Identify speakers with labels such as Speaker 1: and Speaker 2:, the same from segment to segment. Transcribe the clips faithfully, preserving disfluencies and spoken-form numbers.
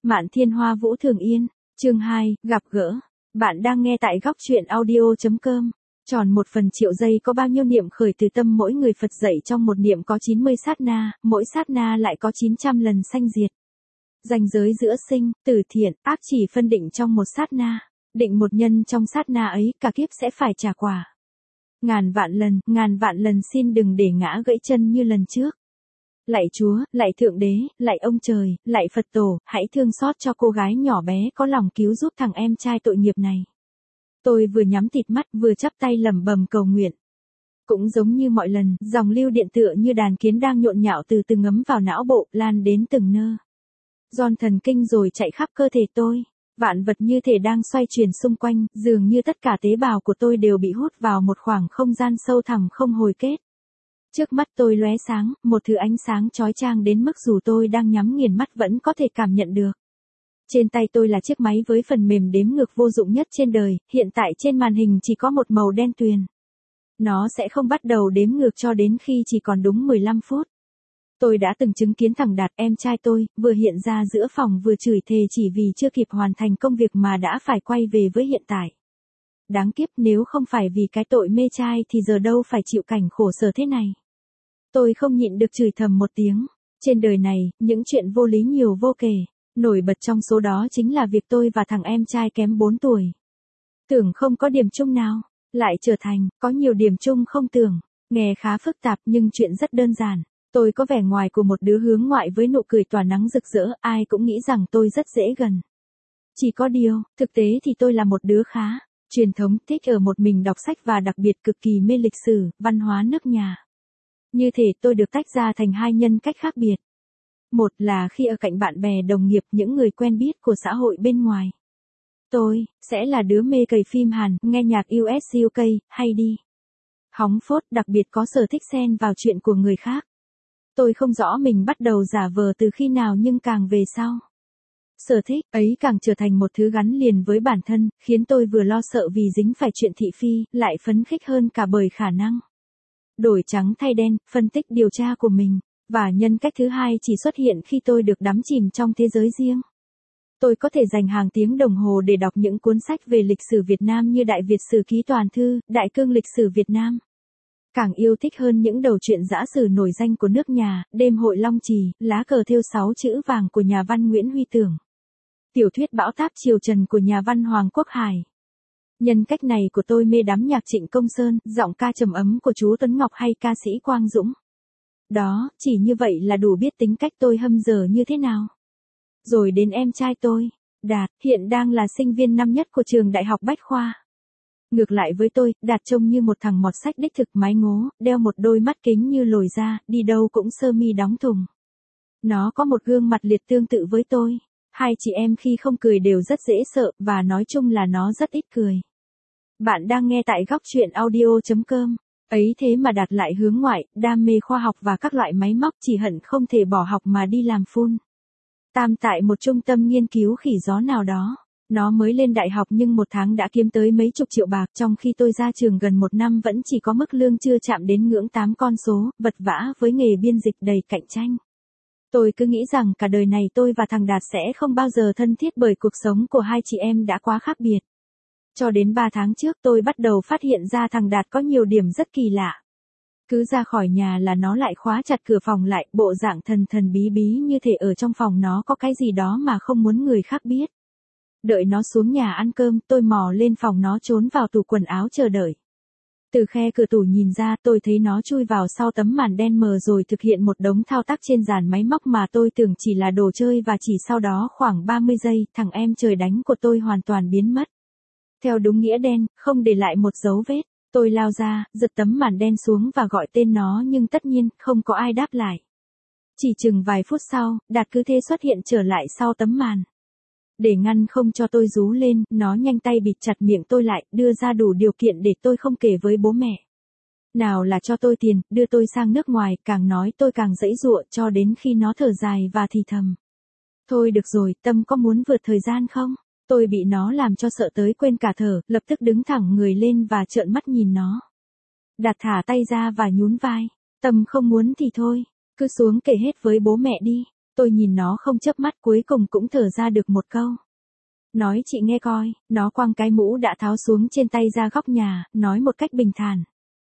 Speaker 1: Mạn Thiên Hoa Vũ Thường Yên, chương hai, gặp gỡ. Bạn đang nghe tại góc truyện audio chấm com. Tròn một phần triệu giây có bao nhiêu niệm khởi từ tâm mỗi người Phật dạy trong một niệm có chín mươi sát na, mỗi sát na lại có chín trăm lần sanh diệt. Ranh giới giữa sinh, tử thiện, ác chỉ phân định trong một sát na. Định một nhân trong sát na ấy cả kiếp sẽ phải trả quả. Ngàn vạn lần, ngàn vạn lần xin đừng để ngã gãy chân như lần trước. Lạy Chúa, lạy Thượng Đế, lạy ông trời, lạy Phật Tổ, hãy thương xót cho cô gái nhỏ bé có lòng cứu giúp thằng em trai tội nghiệp này. Tôi vừa nhắm tịt mắt vừa chắp tay lẩm bẩm cầu nguyện. Cũng giống như mọi lần, dòng lưu điện tựa như đàn kiến đang nhộn nhạo từ từ ngấm vào não bộ, lan đến từng nơ. Giòn thần kinh rồi chạy khắp cơ thể tôi. Vạn vật như thể đang xoay chuyển xung quanh, dường như tất cả tế bào của tôi đều bị hút vào một khoảng không gian sâu thẳm không hồi kết. Trước mắt tôi lóe sáng, một thứ ánh sáng chói chang đến mức dù tôi đang nhắm nghiền mắt vẫn có thể cảm nhận được. Trên tay tôi là chiếc máy với phần mềm đếm ngược vô dụng nhất trên đời, hiện tại trên màn hình chỉ có một màu đen tuyền. Nó sẽ không bắt đầu đếm ngược cho đến khi chỉ còn đúng mười lăm phút. Tôi đã từng chứng kiến thằng Đạt, em trai tôi, vừa hiện ra giữa phòng vừa chửi thề chỉ vì chưa kịp hoàn thành công việc mà đã phải quay về với hiện tại. Đáng kiếp, nếu không phải vì cái tội mê trai thì giờ đâu phải chịu cảnh khổ sở thế này. Tôi không nhịn được chửi thầm một tiếng. Trên đời này, những chuyện vô lý nhiều vô kể. Nổi bật trong số đó chính là việc tôi và thằng em trai kém bốn tuổi. Tưởng không có điểm chung nào, lại trở thành, có nhiều điểm chung không tưởng. Nghe khá phức tạp nhưng chuyện rất đơn giản. Tôi có vẻ ngoài của một đứa hướng ngoại với nụ cười tỏa nắng rực rỡ, ai cũng nghĩ rằng tôi rất dễ gần. Chỉ có điều, thực tế thì tôi là một đứa khá truyền thống, thích ở một mình đọc sách và đặc biệt cực kỳ mê lịch sử, văn hóa nước nhà. Như thể tôi được tách ra thành hai nhân cách khác biệt. Một là khi ở cạnh bạn bè đồng nghiệp, những người quen biết của xã hội bên ngoài. Tôi sẽ là đứa mê cày phim Hàn, nghe nhạc u ét u ca, hay đi hóng phốt, đặc biệt có sở thích xen vào chuyện của người khác. Tôi không rõ mình bắt đầu giả vờ từ khi nào nhưng càng về sau. Sở thích ấy càng trở thành một thứ gắn liền với bản thân, khiến tôi vừa lo sợ vì dính phải chuyện thị phi, lại phấn khích hơn cả bởi khả năng đổi trắng thay đen, phân tích điều tra của mình. Và nhân cách thứ hai chỉ xuất hiện khi tôi được đắm chìm trong thế giới riêng. Tôi có thể dành hàng tiếng đồng hồ để đọc những cuốn sách về lịch sử Việt Nam như Đại Việt Sử Ký Toàn Thư, Đại Cương Lịch Sử Việt Nam. Càng yêu thích hơn những đầu truyện dã sử nổi danh của nước nhà, Đêm Hội Long Trì, Lá cờ thêu sáu chữ vàng của nhà văn Nguyễn Huy Tưởng. Tiểu thuyết Bão táp Triều Trần của nhà văn Hoàng Quốc Hải. Nhân cách này của tôi mê đắm nhạc Trịnh Công Sơn, giọng ca trầm ấm của chú Tuấn Ngọc hay ca sĩ Quang Dũng. Đó, chỉ như vậy là đủ biết tính cách tôi hâm dở như thế nào. Rồi đến em trai tôi, Đạt, hiện đang là sinh viên năm nhất của trường Đại học Bách Khoa. Ngược lại với tôi, Đạt trông như một thằng mọt sách đích thực, mái ngố, đeo một đôi mắt kính như lồi ra, đi đâu cũng sơ mi đóng thùng. Nó có một gương mặt liệt tương tự với tôi. Hai chị em khi không cười đều rất dễ sợ, và nói chung là nó rất ít cười. Bạn đang nghe tại góc truyện audio chấm com. Ấy thế mà Đạt lại hướng ngoại, đam mê khoa học và các loại máy móc, chỉ hận không thể bỏ học mà đi làm full tam tại một trung tâm nghiên cứu khỉ gió nào đó. Nó mới lên đại học nhưng một tháng đã kiếm tới mấy chục triệu bạc, trong khi tôi ra trường gần một năm vẫn chỉ có mức lương chưa chạm đến ngưỡng tám con số, vật vã với nghề biên dịch đầy cạnh tranh. Tôi cứ nghĩ rằng cả đời này tôi và thằng Đạt sẽ không bao giờ thân thiết bởi cuộc sống của hai chị em đã quá khác biệt. Cho đến ba tháng trước tôi bắt đầu phát hiện ra thằng Đạt có nhiều điểm rất kỳ lạ. Cứ ra khỏi nhà là nó lại khóa chặt cửa phòng lại, bộ dạng thần thần bí bí như thể ở trong phòng nó có cái gì đó mà không muốn người khác biết. Đợi nó xuống nhà ăn cơm, tôi mò lên phòng nó trốn vào tủ quần áo chờ đợi. Từ khe cửa tủ nhìn ra tôi thấy nó chui vào sau tấm màn đen mờ rồi thực hiện một đống thao tác trên dàn máy móc mà tôi tưởng chỉ là đồ chơi, và chỉ sau đó khoảng ba mươi giây, thằng em trời đánh của tôi hoàn toàn biến mất. Theo đúng nghĩa đen, không để lại một dấu vết. Tôi lao ra, giật tấm màn đen xuống và gọi tên nó nhưng tất nhiên, không có ai đáp lại. Chỉ chừng vài phút sau, Đạt cứ thế xuất hiện trở lại sau tấm màn. Để ngăn không cho tôi rú lên, nó nhanh tay bịt chặt miệng tôi lại, đưa ra đủ điều kiện để tôi không kể với bố mẹ. Nào là cho tôi tiền, đưa tôi sang nước ngoài, càng nói tôi càng giãy giụa cho đến khi nó thở dài và thì thầm. Thôi được rồi, Tâm có muốn vượt thời gian không? Tôi bị nó làm cho sợ tới quên cả thở, lập tức đứng thẳng người lên và trợn mắt nhìn nó. Đạt thả tay ra và nhún vai. Tâm không muốn thì thôi, cứ xuống kể hết với bố mẹ đi. Tôi nhìn nó không chớp mắt cuối cùng cũng thở ra được một câu. Nói chị nghe coi, nó quăng cái mũ đã tháo xuống trên tay ra góc nhà, nói một cách bình thản.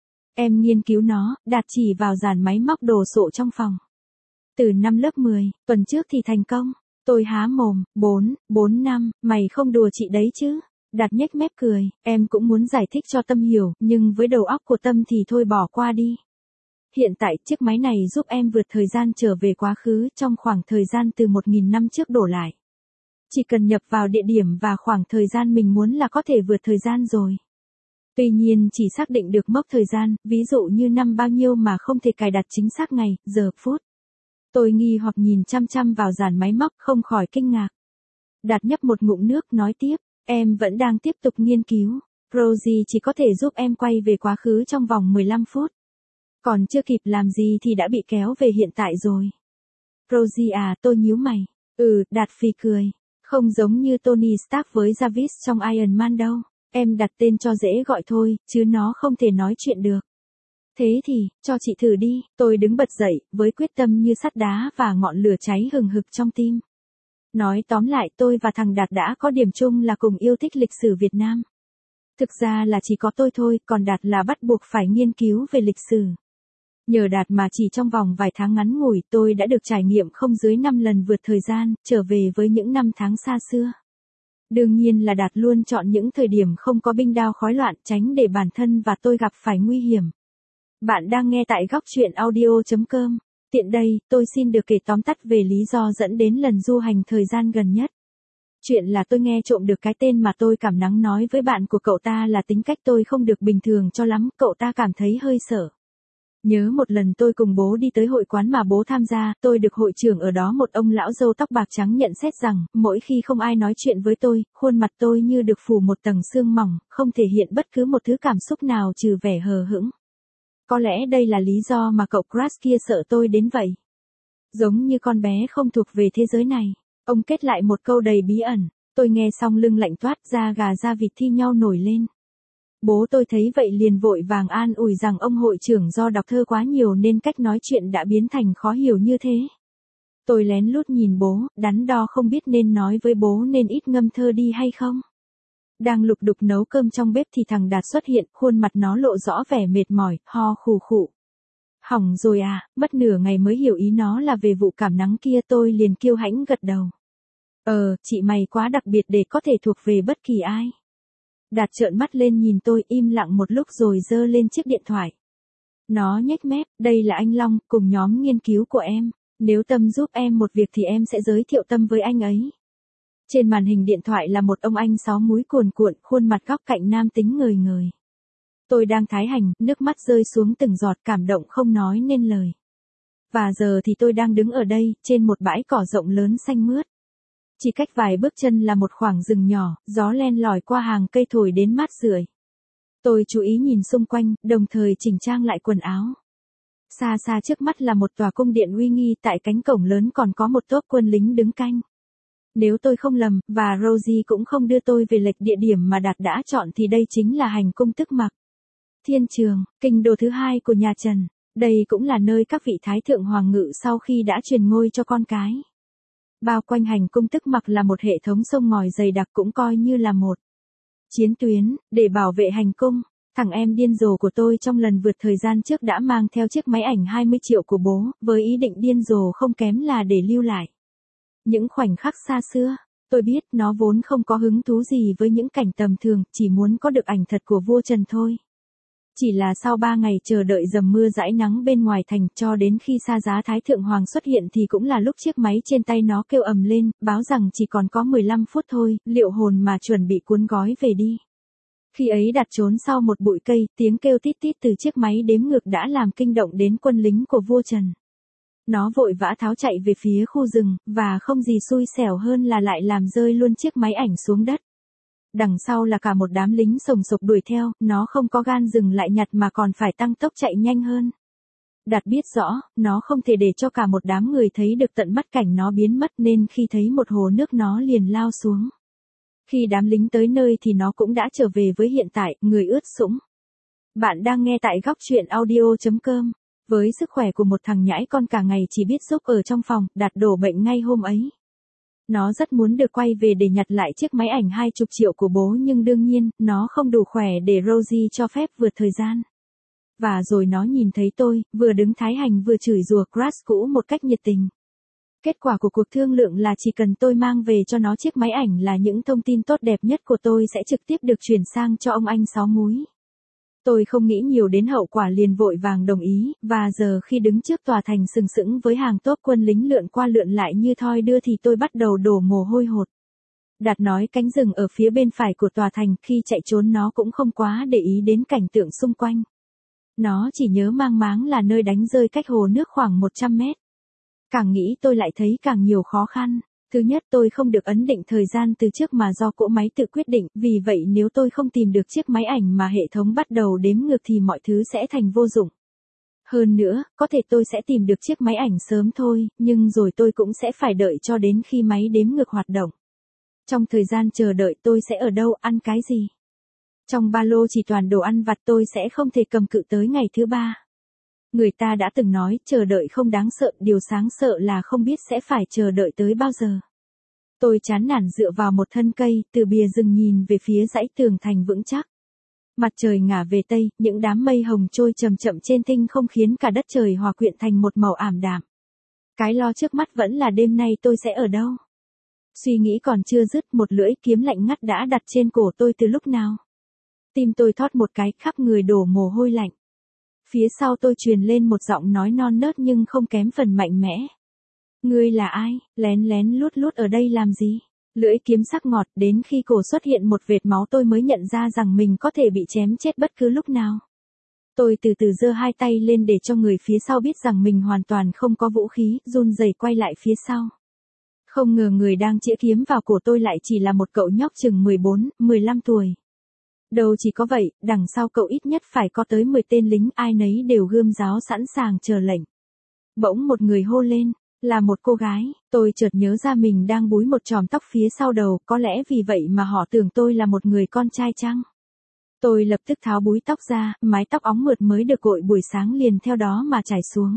Speaker 1: Em nghiên cứu nó, Đạt chỉ vào dàn máy móc đồ sộ trong phòng. Từ năm lớp mười, tuần trước thì thành công. Tôi há mồm, bốn, bốn năm, mày không đùa chị đấy chứ. Đạt nhếch mép cười, em cũng muốn giải thích cho Tâm hiểu, nhưng với đầu óc của Tâm thì thôi bỏ qua đi. Hiện tại chiếc máy này giúp em vượt thời gian trở về quá khứ trong khoảng thời gian từ một nghìn năm trước đổ lại. Chỉ cần nhập vào địa điểm và khoảng thời gian mình muốn là có thể vượt thời gian rồi. Tuy nhiên chỉ xác định được mốc thời gian, ví dụ như năm bao nhiêu mà không thể cài đặt chính xác ngày, giờ, phút. Tôi nghi hoặc nhìn chăm chăm vào dàn máy móc không khỏi kinh ngạc. Đạt nhấp một ngụm nước nói tiếp, em vẫn đang tiếp tục nghiên cứu. Rosie chỉ có thể giúp em quay về quá khứ trong vòng mười lăm phút. Còn chưa kịp làm gì thì đã bị kéo về hiện tại rồi. Rosie à, tôi nhíu mày. Ừ, Đạt phì cười. Không giống như Tony Stark với Jarvis trong Iron Man đâu. Em đặt tên cho dễ gọi thôi, chứ nó không thể nói chuyện được. Thế thì, cho chị thử đi. Tôi đứng bật dậy, với quyết tâm như sắt đá và ngọn lửa cháy hừng hực trong tim. Nói tóm lại tôi và thằng Đạt đã có điểm chung là cùng yêu thích lịch sử Việt Nam. Thực ra là chỉ có tôi thôi, còn Đạt là bắt buộc phải nghiên cứu về lịch sử. Nhờ Đạt mà chỉ trong vòng vài tháng ngắn ngủi tôi đã được trải nghiệm không dưới năm lần vượt thời gian, trở về với những năm tháng xa xưa. Đương nhiên là Đạt luôn chọn những thời điểm không có binh đao khói loạn tránh để bản thân và tôi gặp phải nguy hiểm. Bạn đang nghe tại góc truyện audio chấm com. Tiện đây, tôi xin được kể tóm tắt về lý do dẫn đến lần du hành thời gian gần nhất. Chuyện là tôi nghe trộm được cái tên mà tôi cảm nắng nói với bạn của cậu ta là tính cách tôi không được bình thường cho lắm, cậu ta cảm thấy hơi sợ. Nhớ một lần tôi cùng bố đi tới hội quán mà bố tham gia, tôi được hội trưởng ở đó một ông lão râu tóc bạc trắng nhận xét rằng, mỗi khi không ai nói chuyện với tôi, khuôn mặt tôi như được phủ một tầng sương mỏng, không thể hiện bất cứ một thứ cảm xúc nào trừ vẻ hờ hững. Có lẽ đây là lý do mà cậu Crush kia sợ tôi đến vậy. Giống như con bé không thuộc về thế giới này. Ông kết lại một câu đầy bí ẩn, tôi nghe xong lưng lạnh toát, da gà da vịt thi nhau nổi lên. Bố tôi thấy vậy liền vội vàng an ủi rằng ông hội trưởng do đọc thơ quá nhiều nên cách nói chuyện đã biến thành khó hiểu như thế. Tôi lén lút nhìn bố, đắn đo không biết nên nói với bố nên ít ngâm thơ đi hay không. Đang lục đục nấu cơm trong bếp thì thằng Đạt xuất hiện, khuôn mặt nó lộ rõ vẻ mệt mỏi, ho khù khụ. Hỏng rồi à, mất nửa ngày mới hiểu ý nó là về vụ cảm nắng kia, tôi liền kiêu hãnh gật đầu. Ờ, chị mày quá đặc biệt để có thể thuộc về bất kỳ ai. Đạt trợn mắt lên nhìn tôi im lặng một lúc rồi giơ lên chiếc điện thoại. Nó nhếch mép, đây là anh Long, cùng nhóm nghiên cứu của em. Nếu Tâm giúp em một việc thì em sẽ giới thiệu Tâm với anh ấy. Trên màn hình điện thoại là một ông anh sáu múi cuồn cuộn, khuôn mặt góc cạnh nam tính ngời ngời. Tôi đang thái hành, nước mắt rơi xuống từng giọt, cảm động không nói nên lời. Và giờ thì tôi đang đứng ở đây, trên một bãi cỏ rộng lớn xanh mướt. Chỉ cách vài bước chân là một khoảng rừng nhỏ, gió len lỏi qua hàng cây thổi đến mát rượi. Tôi chú ý nhìn xung quanh, đồng thời chỉnh trang lại quần áo. Xa xa trước mắt là một tòa cung điện uy nghi, tại cánh cổng lớn còn có một tốp quân lính đứng canh. Nếu tôi không lầm, và Rosie cũng không đưa tôi về lệch địa điểm mà Đạt đã chọn thì đây chính là hành cung Tức Mặc. Thiên Trường, kinh đô thứ hai của nhà Trần. Đây cũng là nơi các vị thái thượng hoàng ngự sau khi đã truyền ngôi cho con cái. Bao quanh hành cung Tức Mặc là một hệ thống sông ngòi dày đặc, cũng coi như là một chiến tuyến, để bảo vệ hành cung. Thằng em điên rồ của tôi trong lần vượt thời gian trước đã mang theo chiếc máy ảnh hai mươi triệu của bố, với ý định điên rồ không kém là để lưu lại những khoảnh khắc xa xưa. Tôi biết nó vốn không có hứng thú gì với những cảnh tầm thường, chỉ muốn có được ảnh thật của vua Trần thôi. Chỉ là sau ba ngày chờ đợi dầm mưa dãi nắng bên ngoài thành, cho đến khi Sa Giá Thái Thượng Hoàng xuất hiện thì cũng là lúc chiếc máy trên tay nó kêu ầm lên, báo rằng chỉ còn có mười lăm phút thôi, liệu hồn mà chuẩn bị cuốn gói về đi. Khi ấy Đạt trốn sau một bụi cây, tiếng kêu tít tít từ chiếc máy đếm ngược đã làm kinh động đến quân lính của vua Trần. Nó vội vã tháo chạy về phía khu rừng, và không gì xui xẻo hơn là lại làm rơi luôn chiếc máy ảnh xuống đất. Đằng sau là cả một đám lính sồng sộc đuổi theo, nó không có gan dừng lại nhặt mà còn phải tăng tốc chạy nhanh hơn. Đạt biết rõ, nó không thể để cho cả một đám người thấy được tận mắt cảnh nó biến mất, nên khi thấy một hồ nước nó liền lao xuống. Khi đám lính tới nơi thì nó cũng đã trở về với hiện tại, người ướt sũng. Bạn đang nghe tại góc truyện audio chấm com. Với sức khỏe của một thằng nhãi con cả ngày chỉ biết giúp ở trong phòng, Đạt đổ bệnh ngay hôm ấy. Nó rất muốn được quay về để nhặt lại chiếc máy ảnh hai chục triệu của bố nhưng đương nhiên, nó không đủ khỏe để Rosie cho phép vượt thời gian. Và rồi nó nhìn thấy tôi, vừa đứng thái hành vừa chửi rủa Crash cũ một cách nhiệt tình. Kết quả của cuộc thương lượng là chỉ cần tôi mang về cho nó chiếc máy ảnh là những thông tin tốt đẹp nhất của tôi sẽ trực tiếp được chuyển sang cho ông anh Sáu Múi. Tôi không nghĩ nhiều đến hậu quả liền vội vàng đồng ý, và giờ khi đứng trước tòa thành sừng sững với hàng tốp quân lính lượn qua lượn lại như thoi đưa thì tôi bắt đầu đổ mồ hôi hột. Đạt nói cánh rừng ở phía bên phải của tòa thành, khi chạy trốn nó cũng không quá để ý đến cảnh tượng xung quanh. Nó chỉ nhớ mang máng là nơi đánh rơi cách hồ nước khoảng một trăm mét. Càng nghĩ tôi lại thấy càng nhiều khó khăn. Thứ nhất, tôi không được ấn định thời gian từ trước mà do cỗ máy tự quyết định, vì vậy nếu tôi không tìm được chiếc máy ảnh mà hệ thống bắt đầu đếm ngược thì mọi thứ sẽ thành vô dụng. Hơn nữa, có thể tôi sẽ tìm được chiếc máy ảnh sớm thôi, nhưng rồi tôi cũng sẽ phải đợi cho đến khi máy đếm ngược hoạt động. Trong thời gian chờ đợi tôi sẽ ở đâu, ăn cái gì? Trong ba lô chỉ toàn đồ ăn vặt, tôi sẽ không thể cầm cự tới ngày thứ ba. Người ta đã từng nói, chờ đợi không đáng sợ, điều đáng sợ là không biết sẽ phải chờ đợi tới bao giờ. Tôi chán nản dựa vào một thân cây, từ bìa rừng nhìn về phía dãy tường thành vững chắc. Mặt trời ngả về tây, những đám mây hồng trôi chậm chậm trên thinh không khiến cả đất trời hòa quyện thành một màu ảm đạm. Cái lo trước mắt vẫn là đêm nay tôi sẽ ở đâu. Suy nghĩ còn chưa dứt, một lưỡi kiếm lạnh ngắt đã đặt trên cổ tôi từ lúc nào. Tim tôi thót một cái, khắp người đổ mồ hôi lạnh. Phía sau tôi truyền lên một giọng nói non nớt nhưng không kém phần mạnh mẽ. Ngươi là ai, lén lén lút lút ở đây làm gì? Lưỡi kiếm sắc ngọt, đến khi cổ xuất hiện một vệt máu tôi mới nhận ra rằng mình có thể bị chém chết bất cứ lúc nào. Tôi từ từ giơ hai tay lên để cho người phía sau biết rằng mình hoàn toàn không có vũ khí, run rẩy quay lại phía sau. Không ngờ người đang chĩa kiếm vào cổ tôi lại chỉ là một cậu nhóc chừng mười bốn, mười lăm tuổi. Đâu chỉ có vậy, đằng sau cậu ít nhất phải có tới mười tên lính, ai nấy đều gươm giáo sẵn sàng chờ lệnh. Bỗng một người hô lên, là một cô gái, tôi chợt nhớ ra mình đang búi một chòm tóc phía sau đầu, có lẽ vì vậy mà họ tưởng tôi là một người con trai chăng? Tôi lập tức tháo búi tóc ra, mái tóc óng mượt mới được cội buổi sáng liền theo đó mà chảy xuống.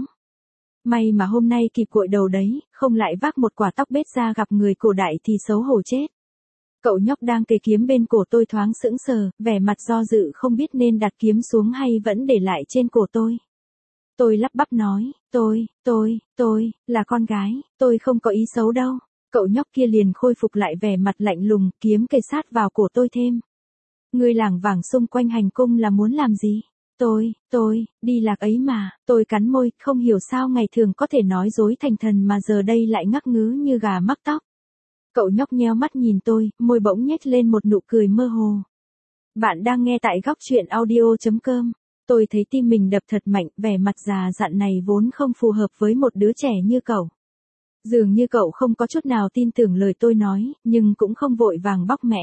Speaker 1: May mà hôm nay kịp cội đầu đấy, không lại vác một quả tóc bết ra gặp người cổ đại thì xấu hổ chết. Cậu nhóc đang kề kiếm bên cổ tôi thoáng sững sờ, vẻ mặt do dự không biết nên đặt kiếm xuống hay vẫn để lại trên cổ tôi. Tôi lắp bắp nói, tôi, tôi, tôi, là con gái, tôi không có ý xấu đâu. Cậu nhóc kia liền khôi phục lại vẻ mặt lạnh lùng, kiếm kề sát vào cổ tôi thêm. Người lảng vảng xung quanh hành cung là muốn làm gì? Tôi, tôi, đi lạc ấy mà, tôi cắn môi, không hiểu sao ngày thường có thể nói dối thành thần mà giờ đây lại ngắc ngứ như gà mắc tóc. Cậu nhóc nheo mắt nhìn tôi, môi bỗng nhếch lên một nụ cười mơ hồ. Bạn đang nghe tại góc truyện audio chấm com. Tôi thấy tim mình đập thật mạnh, vẻ mặt già dặn này vốn không phù hợp với một đứa trẻ như cậu. Dường như cậu không có chút nào tin tưởng lời tôi nói, nhưng cũng không vội vàng bóc mẽ.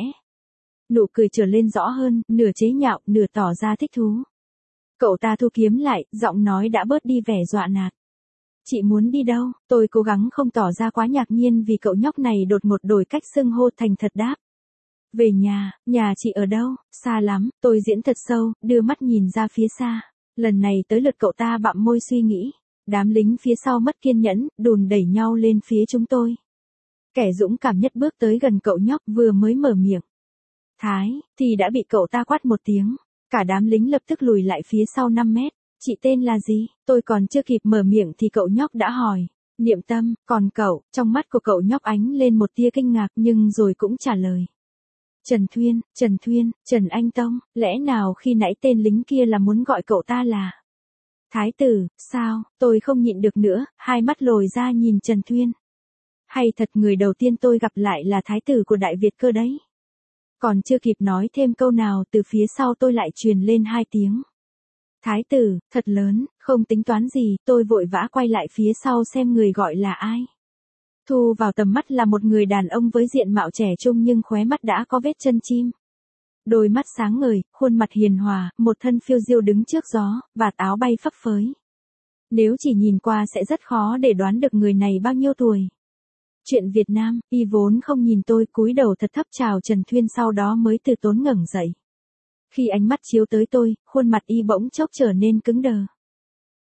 Speaker 1: Nụ cười trở lên rõ hơn, nửa chế nhạo, nửa tỏ ra thích thú. Cậu ta thu kiếm lại, giọng nói đã bớt đi vẻ dọa nạt. Chị muốn đi đâu? Tôi cố gắng không tỏ ra quá ngạc nhiên vì cậu nhóc này đột ngột đổi cách xưng hô thành thật đáp. Về nhà, nhà chị ở đâu? Xa lắm, tôi diễn thật sâu, đưa mắt nhìn ra phía xa. Lần này tới lượt cậu ta bặm môi suy nghĩ. Đám lính phía sau mất kiên nhẫn, đùn đẩy nhau lên phía chúng tôi. Kẻ dũng cảm nhất bước tới gần cậu nhóc vừa mới mở miệng. Thái, thì đã bị cậu ta quát một tiếng. Cả đám lính lập tức lùi lại phía sau năm mét. Chị tên là gì? Tôi còn chưa kịp mở miệng thì cậu nhóc đã hỏi. Niệm Tâm, còn cậu? Trong mắt của cậu nhóc ánh lên một tia kinh ngạc nhưng rồi cũng trả lời. Trần Thuyên, Trần Thuyên, Trần Anh Tông, lẽ nào khi nãy tên lính kia là muốn gọi cậu ta là Thái tử, sao? Tôi không nhịn được nữa, hai mắt lồi ra nhìn Trần Thuyên. Hay thật người đầu tiên tôi gặp lại là Thái tử của Đại Việt cơ đấy. Còn chưa kịp nói thêm câu nào từ phía sau tôi lại truyền lên hai tiếng. Thái tử, thật lớn, không tính toán gì, tôi vội vã quay lại phía sau xem người gọi là ai. Thu vào tầm mắt là một người đàn ông với diện mạo trẻ trung nhưng khóe mắt đã có vết chân chim. Đôi mắt sáng ngời, khuôn mặt hiền hòa, một thân phiêu diêu đứng trước gió, vạt áo bay phấp phới. Nếu chỉ nhìn qua sẽ rất khó để đoán được người này bao nhiêu tuổi. Chuyện Việt Nam, y vốn không nhìn tôi, cúi đầu thật thấp chào Trần Thuyên sau đó mới từ tốn ngẩng dậy. Khi ánh mắt chiếu tới tôi, khuôn mặt y bỗng chốc trở nên cứng đờ.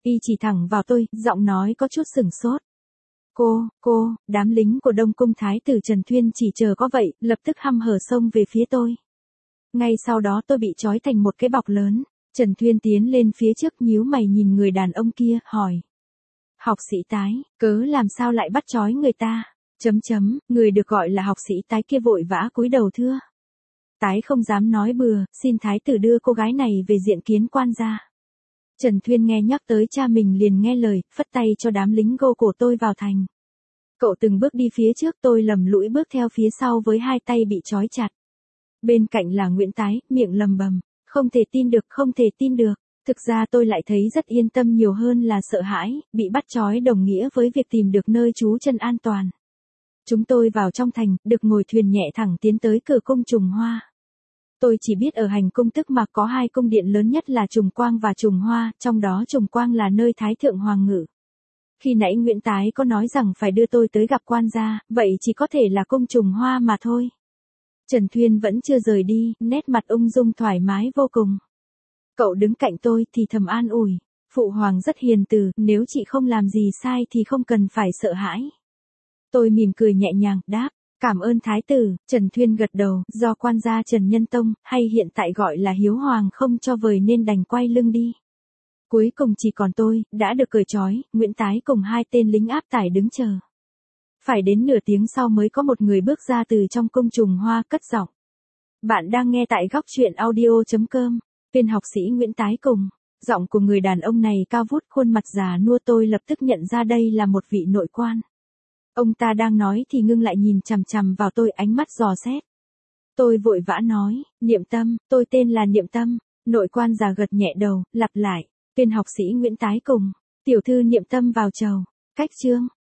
Speaker 1: Y chỉ thẳng vào tôi, giọng nói có chút sửng sốt. Cô, cô, đám lính của Đông Cung Thái tử Trần Thuyên chỉ chờ có vậy, lập tức hăm hở xông về phía tôi. Ngay sau đó tôi bị trói thành một cái bọc lớn. Trần Thuyên tiến lên phía trước nhíu mày nhìn người đàn ông kia, hỏi. Học sĩ Tái, cớ làm sao lại bắt trói người ta? Chấm chấm, người được gọi là học sĩ Tái kia vội vã cúi đầu thưa. Tái không dám nói bừa, xin Thái tử đưa cô gái này về diện kiến quan gia. Trần Thuyên nghe nhắc tới cha mình liền nghe lời, phất tay cho đám lính gô cổ tôi vào thành. Cậu từng bước đi phía trước, tôi lầm lũi bước theo phía sau với hai tay bị trói chặt. Bên cạnh là Nguyễn Tái, miệng lầm bầm, không thể tin được, không thể tin được. Thực ra tôi lại thấy rất yên tâm nhiều hơn là sợ hãi, bị bắt trói đồng nghĩa với việc tìm được nơi trú chân an toàn. Chúng tôi vào trong thành, được ngồi thuyền nhẹ thẳng tiến tới cửa cung Trùng Hoa. Tôi chỉ biết ở hành cung Tức Mạc có hai cung điện lớn nhất là Trùng Quang và Trùng Hoa, trong đó Trùng Quang là nơi Thái thượng hoàng ngự. Khi nãy Nguyễn Tái có nói rằng phải đưa tôi tới gặp quan gia, vậy chỉ có thể là cung Trùng Hoa mà thôi. Trần Thuyên vẫn chưa rời đi, nét mặt ung dung thoải mái vô cùng. Cậu đứng cạnh tôi thì thầm an ủi, phụ hoàng rất hiền từ, nếu chị không làm gì sai thì không cần phải sợ hãi. Tôi mỉm cười nhẹ nhàng, đáp, cảm ơn Thái tử. Trần Thuyên gật đầu, do quan gia Trần Nhân Tông, hay hiện tại gọi là Hiếu Hoàng không cho vời nên đành quay lưng đi. Cuối cùng chỉ còn tôi, đã được cởi trói, Nguyễn Tái cùng hai tên lính áp tải đứng chờ. Phải đến nửa tiếng sau mới có một người bước ra từ trong cung Trùng Hoa cất giọng. Bạn đang nghe tại góc truyện audio chấm com, viên học sĩ Nguyễn Tái cùng. Giọng của người đàn ông này cao vút, khuôn mặt già nua, tôi lập tức nhận ra đây là một vị nội quan. Ông ta đang nói thì ngưng lại nhìn chằm chằm vào tôi, ánh mắt dò xét. Tôi vội vã nói, Niệm Tâm, tôi tên là Niệm Tâm. Nội quan già gật nhẹ đầu, lặp lại, viên học sĩ Nguyễn Tái cùng, tiểu thư Niệm Tâm vào chầu. Cách chương